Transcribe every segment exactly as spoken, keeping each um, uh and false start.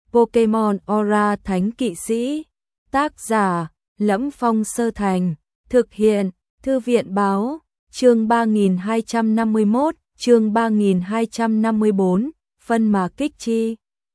Pokemon Aura Thánh Kỵ Sĩ. Tác giả: Lẫm Phong Sơ Thành. Thực hiện: Thư viện báo. Chương ba nghìn hai trăm năm mươi mốt, chương ba nghìn hai trăm năm mươi bốn, phân mà kích chi.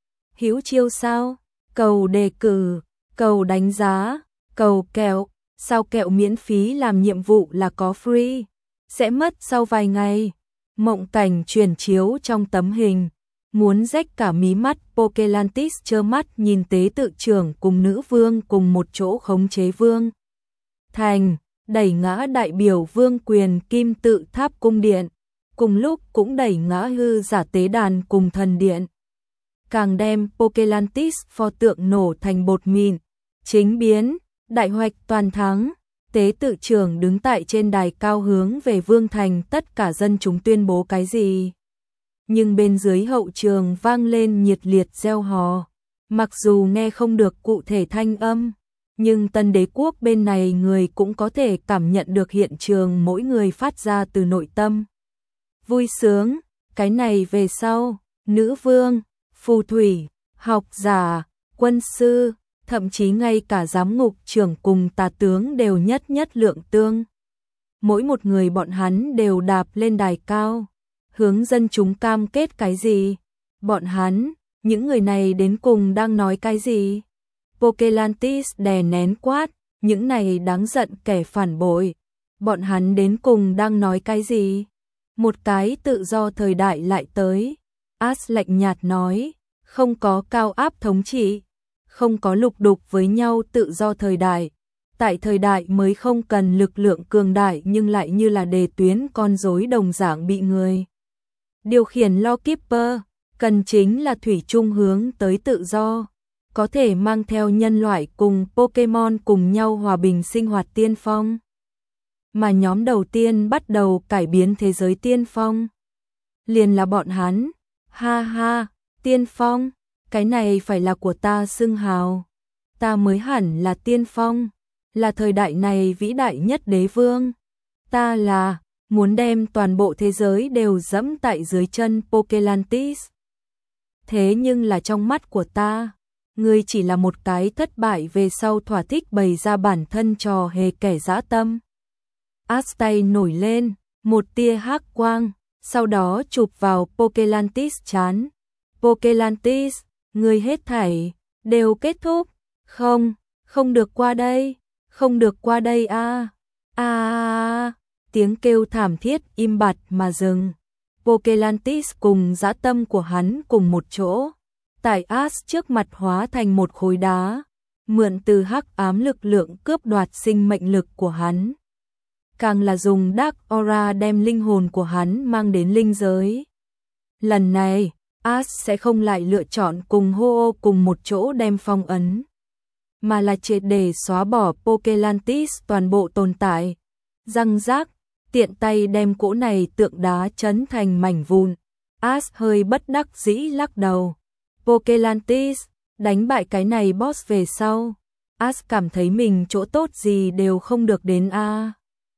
Hữu chiêu sao? Cầu đề cử, cầu đánh giá, cầu kẹo. Sao kẹo miễn phí làm nhiệm vụ là có free, sẽ mất sau vài ngày. Mộng cảnh truyền chiếu trong tấm hình. Muốn rách cả mí mắt, Pokelantis trơ mắt nhìn tế tự trưởng cùng nữ vương cùng một chỗ khống chế vương thành, đẩy ngã đại biểu vương quyền kim tự tháp cung điện, cùng lúc cũng đẩy ngã hư giả tế đàn cùng thần điện. Càng đem Pokelantis pho tượng nổ thành bột mịn, chính biến, đại hoạch toàn thắng. Tế tự trưởng đứng tại trên đài cao hướng về vương thành, tất cả dân chúng tuyên bố cái gì? Nhưng bên dưới hậu trường vang lên nhiệt liệt reo hò. Mặc dù nghe không được cụ thể thanh âm, nhưng Tân Đế quốc bên này người cũng có thể cảm nhận được hiện trường mỗi người phát ra từ nội tâm vui sướng. Cái này về sau, nữ vương, phù thủy, học giả, quân sư, thậm chí ngay cả giám ngục trưởng cùng tà tướng đều nhất nhất lượng tương. Mỗi một người bọn hắn đều đạp lên đài cao, hướng dân chúng cam kết cái gì? Bọn hắn, những người này đến cùng đang nói cái gì? Pokelantis đè nén quát, những này đáng giận kẻ phản bội. Bọn hắn đến cùng đang nói cái gì? Một cái tự do thời đại lại tới. Ash lạnh nhạt nói, không có cao áp thống trị, không có lục đục với nhau tự do thời đại. Tại thời đại mới không cần lực lượng cường đại nhưng lại như là đề tuyến con rối đồng dạng bị người điều khiển. Lawkeeper cần chính là thủy chung hướng tới tự do, có thể mang theo nhân loại cùng Pokemon cùng nhau hòa bình sinh hoạt tiên phong. Mà nhóm đầu tiên bắt đầu cải biến thế giới tiên phong liền là bọn hắn. Ha ha, tiên phong, cái này phải là của ta xưng hào. Ta mới hẳn là tiên phong, là thời đại này vĩ đại nhất đế vương. Ta là muốn đem toàn bộ thế giới đều dẫm tại dưới chân Pokelantis. Thế nhưng là trong mắt của ta, ngươi chỉ là một cái thất bại về sau thỏa thích bày ra bản thân trò hề kẻ dã tâm. Ash tay nổi lên, một tia hắc quang, sau đó chụp vào Pokelantis trán. Pokelantis, ngươi hết thảy đều kết thúc. Không, không được qua đây, không được qua đây a. A a, tiếng kêu thảm thiết im bặt mà dừng. Pokelantis cùng dã tâm của hắn cùng một chỗ, tại Ash trước mặt hóa thành một khối đá, mượn từ hắc ám lực lượng cướp đoạt sinh mệnh lực của hắn. Càng là dùng Dark Aura đem linh hồn của hắn mang đến linh giới. Lần này, Ash sẽ không lại lựa chọn cùng Ho-Oh cùng một chỗ đem phong ấn, mà là triệt để xóa bỏ Pokelantis toàn bộ tồn tại. Răng rác, tiện tay đem cỗ này tượng đá chấn thành mảnh vụn. Ash hơi bất đắc dĩ lắc đầu. Pokelantis, đánh bại cái này boss về sau, Ash cảm thấy mình chỗ tốt gì đều không được đến a. À.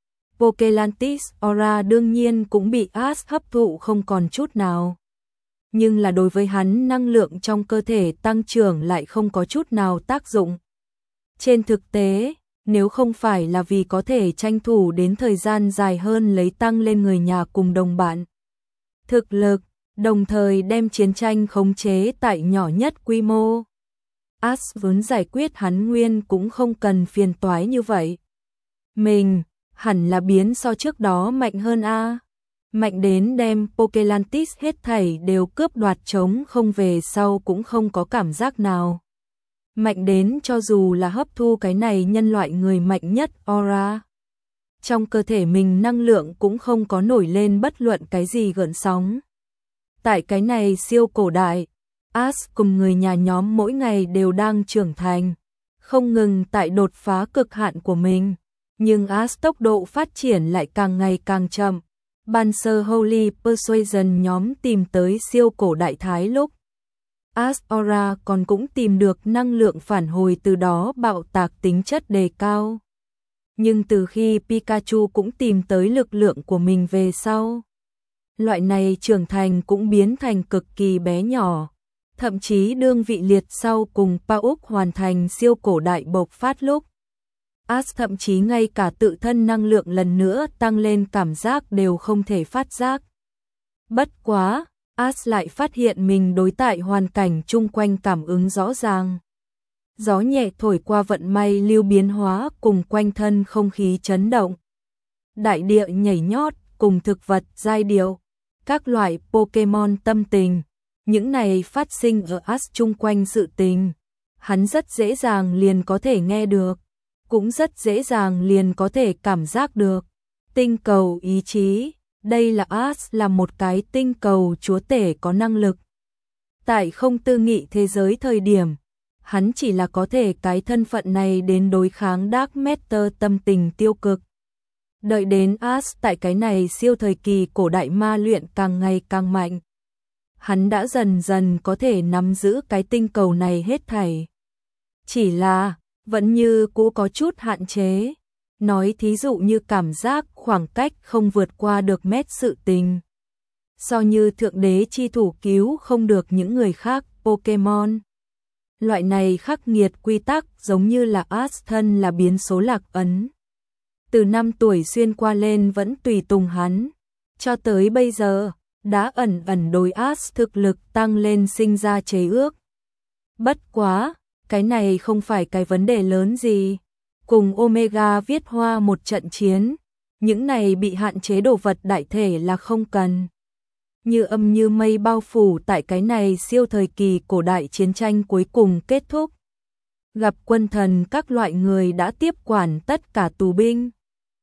Pokelantis Aura đương nhiên cũng bị Ash hấp thụ không còn chút nào. Nhưng là đối với hắn năng lượng trong cơ thể tăng trưởng lại không có chút nào tác dụng. Trên thực tế, nếu không phải là vì có thể tranh thủ đến thời gian dài hơn lấy tăng lên người nhà cùng đồng bạn thực lực, đồng thời đem chiến tranh khống chế tại nhỏ nhất quy mô, Ash vốn giải quyết hắn nguyên cũng không cần phiền toái như vậy. Mình hẳn là biến so trước đó mạnh hơn a. À. Mạnh đến đem Pokelantis hết thảy đều cướp đoạt trống không về sau cũng không có cảm giác nào. Mạnh đến cho dù là hấp thu cái này nhân loại người mạnh nhất Aura, trong cơ thể mình năng lượng cũng không có nổi lên bất luận cái gì gợn sóng. Tại cái này siêu cổ đại, Ash cùng người nhà nhóm mỗi ngày đều đang trưởng thành, không ngừng tại đột phá cực hạn của mình. Nhưng Ash tốc độ phát triển lại càng ngày càng chậm. Ban sơ Holy Persuasion nhóm tìm tới siêu cổ đại thái lúc, Ash Aura còn cũng tìm được năng lượng phản hồi, từ đó bạo tạc tính chất đề cao. Nhưng từ khi Pikachu cũng tìm tới lực lượng của mình về sau, loại này trưởng thành cũng biến thành cực kỳ bé nhỏ. Thậm chí đương vị liệt sau cùng Pauk hoàn thành siêu cổ đại bộc phát lúc, Ash thậm chí ngay cả tự thân năng lượng lần nữa tăng lên cảm giác đều không thể phát giác. Bất quá, Ash lại phát hiện mình đối tại hoàn cảnh chung quanh cảm ứng rõ ràng. Gió nhẹ thổi qua vận may lưu biến hóa cùng quanh thân không khí chấn động. Đại địa nhảy nhót cùng thực vật giai điệu, các loại Pokemon tâm tình, những này phát sinh ở Ash chung quanh sự tình. Hắn rất dễ dàng liền có thể nghe được, cũng rất dễ dàng liền có thể cảm giác được. Tinh cầu ý chí, đây là Ash là một cái tinh cầu chúa tể có năng lực. Tại không tư nghị thế giới thời điểm, hắn chỉ là có thể cái thân phận này đến đối kháng Dark Matter tâm tình tiêu cực. Đợi đến Ash tại cái này siêu thời kỳ cổ đại ma luyện càng ngày càng mạnh, hắn đã dần dần có thể nắm giữ cái tinh cầu này hết thảy. Chỉ là, vẫn như cũ có chút hạn chế. Nói thí dụ như cảm giác khoảng cách không vượt qua được mét sự tình. So như thượng đế chi thủ cứu không được những người khác Pokemon. Loại này khắc nghiệt quy tắc giống như là Ash thân là biến số lạc ấn. Từ năm tuổi xuyên qua lên vẫn tùy tùng hắn. Cho tới bây giờ, đã ẩn ẩn đối Ash thực lực tăng lên sinh ra chế ước. Bất quá, cái này không phải cái vấn đề lớn gì. Cùng Omega viết hoa một trận chiến, những này bị hạn chế đồ vật đại thể là không cần. Như âm như mây bao phủ tại cái này siêu thời kỳ cổ đại chiến tranh cuối cùng kết thúc. Gặp quân thần các loại người đã tiếp quản tất cả tù binh.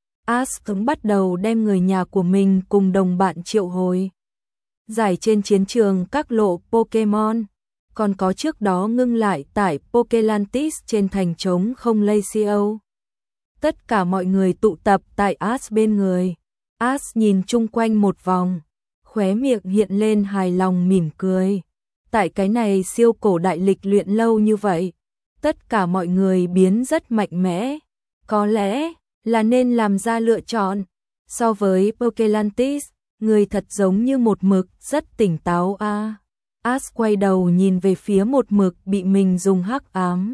Ash cũng bắt đầu đem người nhà của mình cùng đồng bạn triệu hồi. Giải trên chiến trường các lộ Pokemon, còn có trước đó ngưng lại tại Pokelantis trên thành trống không Lacio. Tất cả mọi người tụ tập tại Ash bên người. Ash nhìn chung quanh một vòng, khóe miệng hiện lên hài lòng mỉm cười. Tại cái này siêu cổ đại lịch luyện lâu như vậy, tất cả mọi người biến rất mạnh mẽ. Có lẽ là nên làm ra lựa chọn. So với Pokelantis, người thật giống như một mực rất tỉnh táo a. À. Ash quay đầu nhìn về phía một mực bị mình dùng hắc ám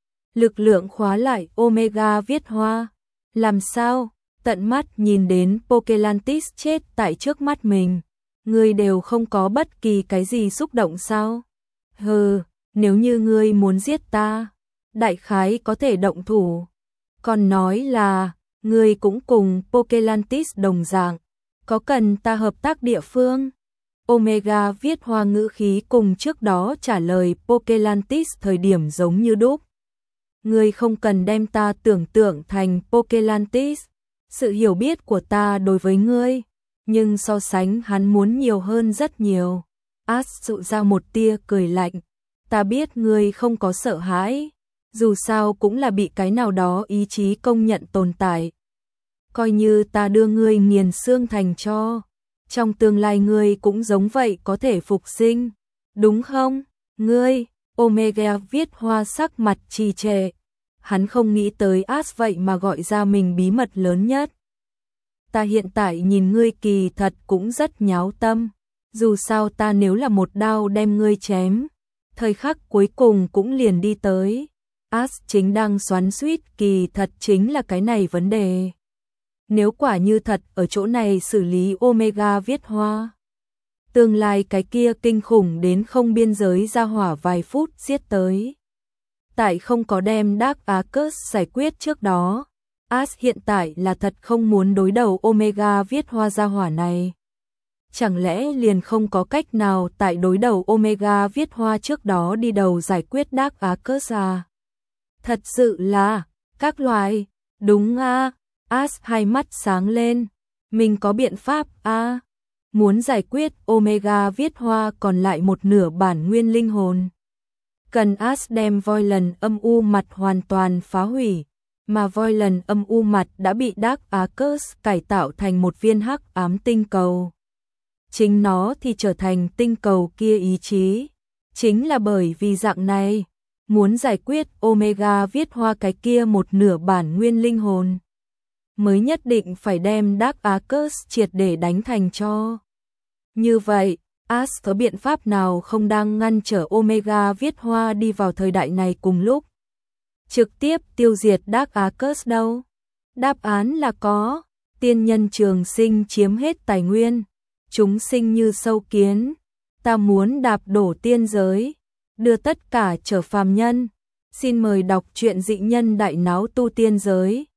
lực lượng khóa lại Omega viết hoa. Làm sao? Tận mắt nhìn đến Pokelantis chết tại trước mắt mình, ngươi đều không có bất kỳ cái gì xúc động sao? Hừ, nếu như ngươi muốn giết ta, đại khái có thể động thủ. Còn nói là, ngươi cũng cùng Pokelantis đồng dạng, có cần ta hợp tác địa phương? Omega viết hoa ngữ khí cùng trước đó trả lời Pokelantis thời điểm giống như đúc. Ngươi không cần đem ta tưởng tượng thành Pokelantis, sự hiểu biết của ta đối với ngươi, nhưng so sánh hắn muốn nhiều hơn rất nhiều. Ash dụ ra một tia cười lạnh, ta biết ngươi không có sợ hãi, dù sao cũng là bị cái nào đó ý chí công nhận tồn tại. Coi như ta đưa ngươi nghiền xương thành tro, trong tương lai ngươi cũng giống vậy có thể phục sinh, đúng không? Ngươi, Omega viết hoa sắc mặt trì trệ. Hắn không nghĩ tới Ash vậy mà gọi ra mình bí mật lớn nhất. Ta hiện tại nhìn ngươi kỳ thật cũng rất nháo tâm. Dù sao ta nếu là một đao đem ngươi chém, thời khắc cuối cùng cũng liền đi tới. Ash chính đang xoắn xuýt kỳ thật chính là cái này vấn đề. Nếu quả như thật ở chỗ này xử lý Omega viết hoa, tương lai cái kia kinh khủng đến không biên giới ra hỏa vài phút giết tới. Tại không có đem Dark Arcus giải quyết trước đó, Ash hiện tại là thật không muốn đối đầu Omega viết hoa ra hỏa này. Chẳng lẽ liền không có cách nào tại đối đầu Omega viết hoa trước đó đi đầu giải quyết Dark Arcus à? Thật sự là, các loại, đúng a. Ash hai mắt sáng lên, mình có biện pháp a. Muốn giải quyết Omega viết hoa còn lại một nửa bản nguyên linh hồn. Cần Ash đem voi lần âm u mặt hoàn toàn phá hủy, mà voi lần âm u mặt đã bị Dark Arcus cải tạo thành một viên hắc ám tinh cầu. Chính nó thì trở thành tinh cầu kia ý chí. Chính là bởi vì dạng này, muốn giải quyết Omega viết hoa cái kia một nửa bản nguyên linh hồn, mới nhất định phải đem Dark Arcus triệt để đánh thành tro. Như vậy, As có biện pháp nào không đang ngăn trở Omega viết hoa đi vào thời đại này cùng lúc? Trực tiếp tiêu diệt Dark Arcus đâu? Đáp án là có. Tiên nhân trường sinh chiếm hết tài nguyên. Chúng sinh như sâu kiến. Ta muốn đạp đổ tiên giới, đưa tất cả trở phàm nhân. Xin mời đọc truyện Dị Nhân Đại Náo Tu Tiên Giới.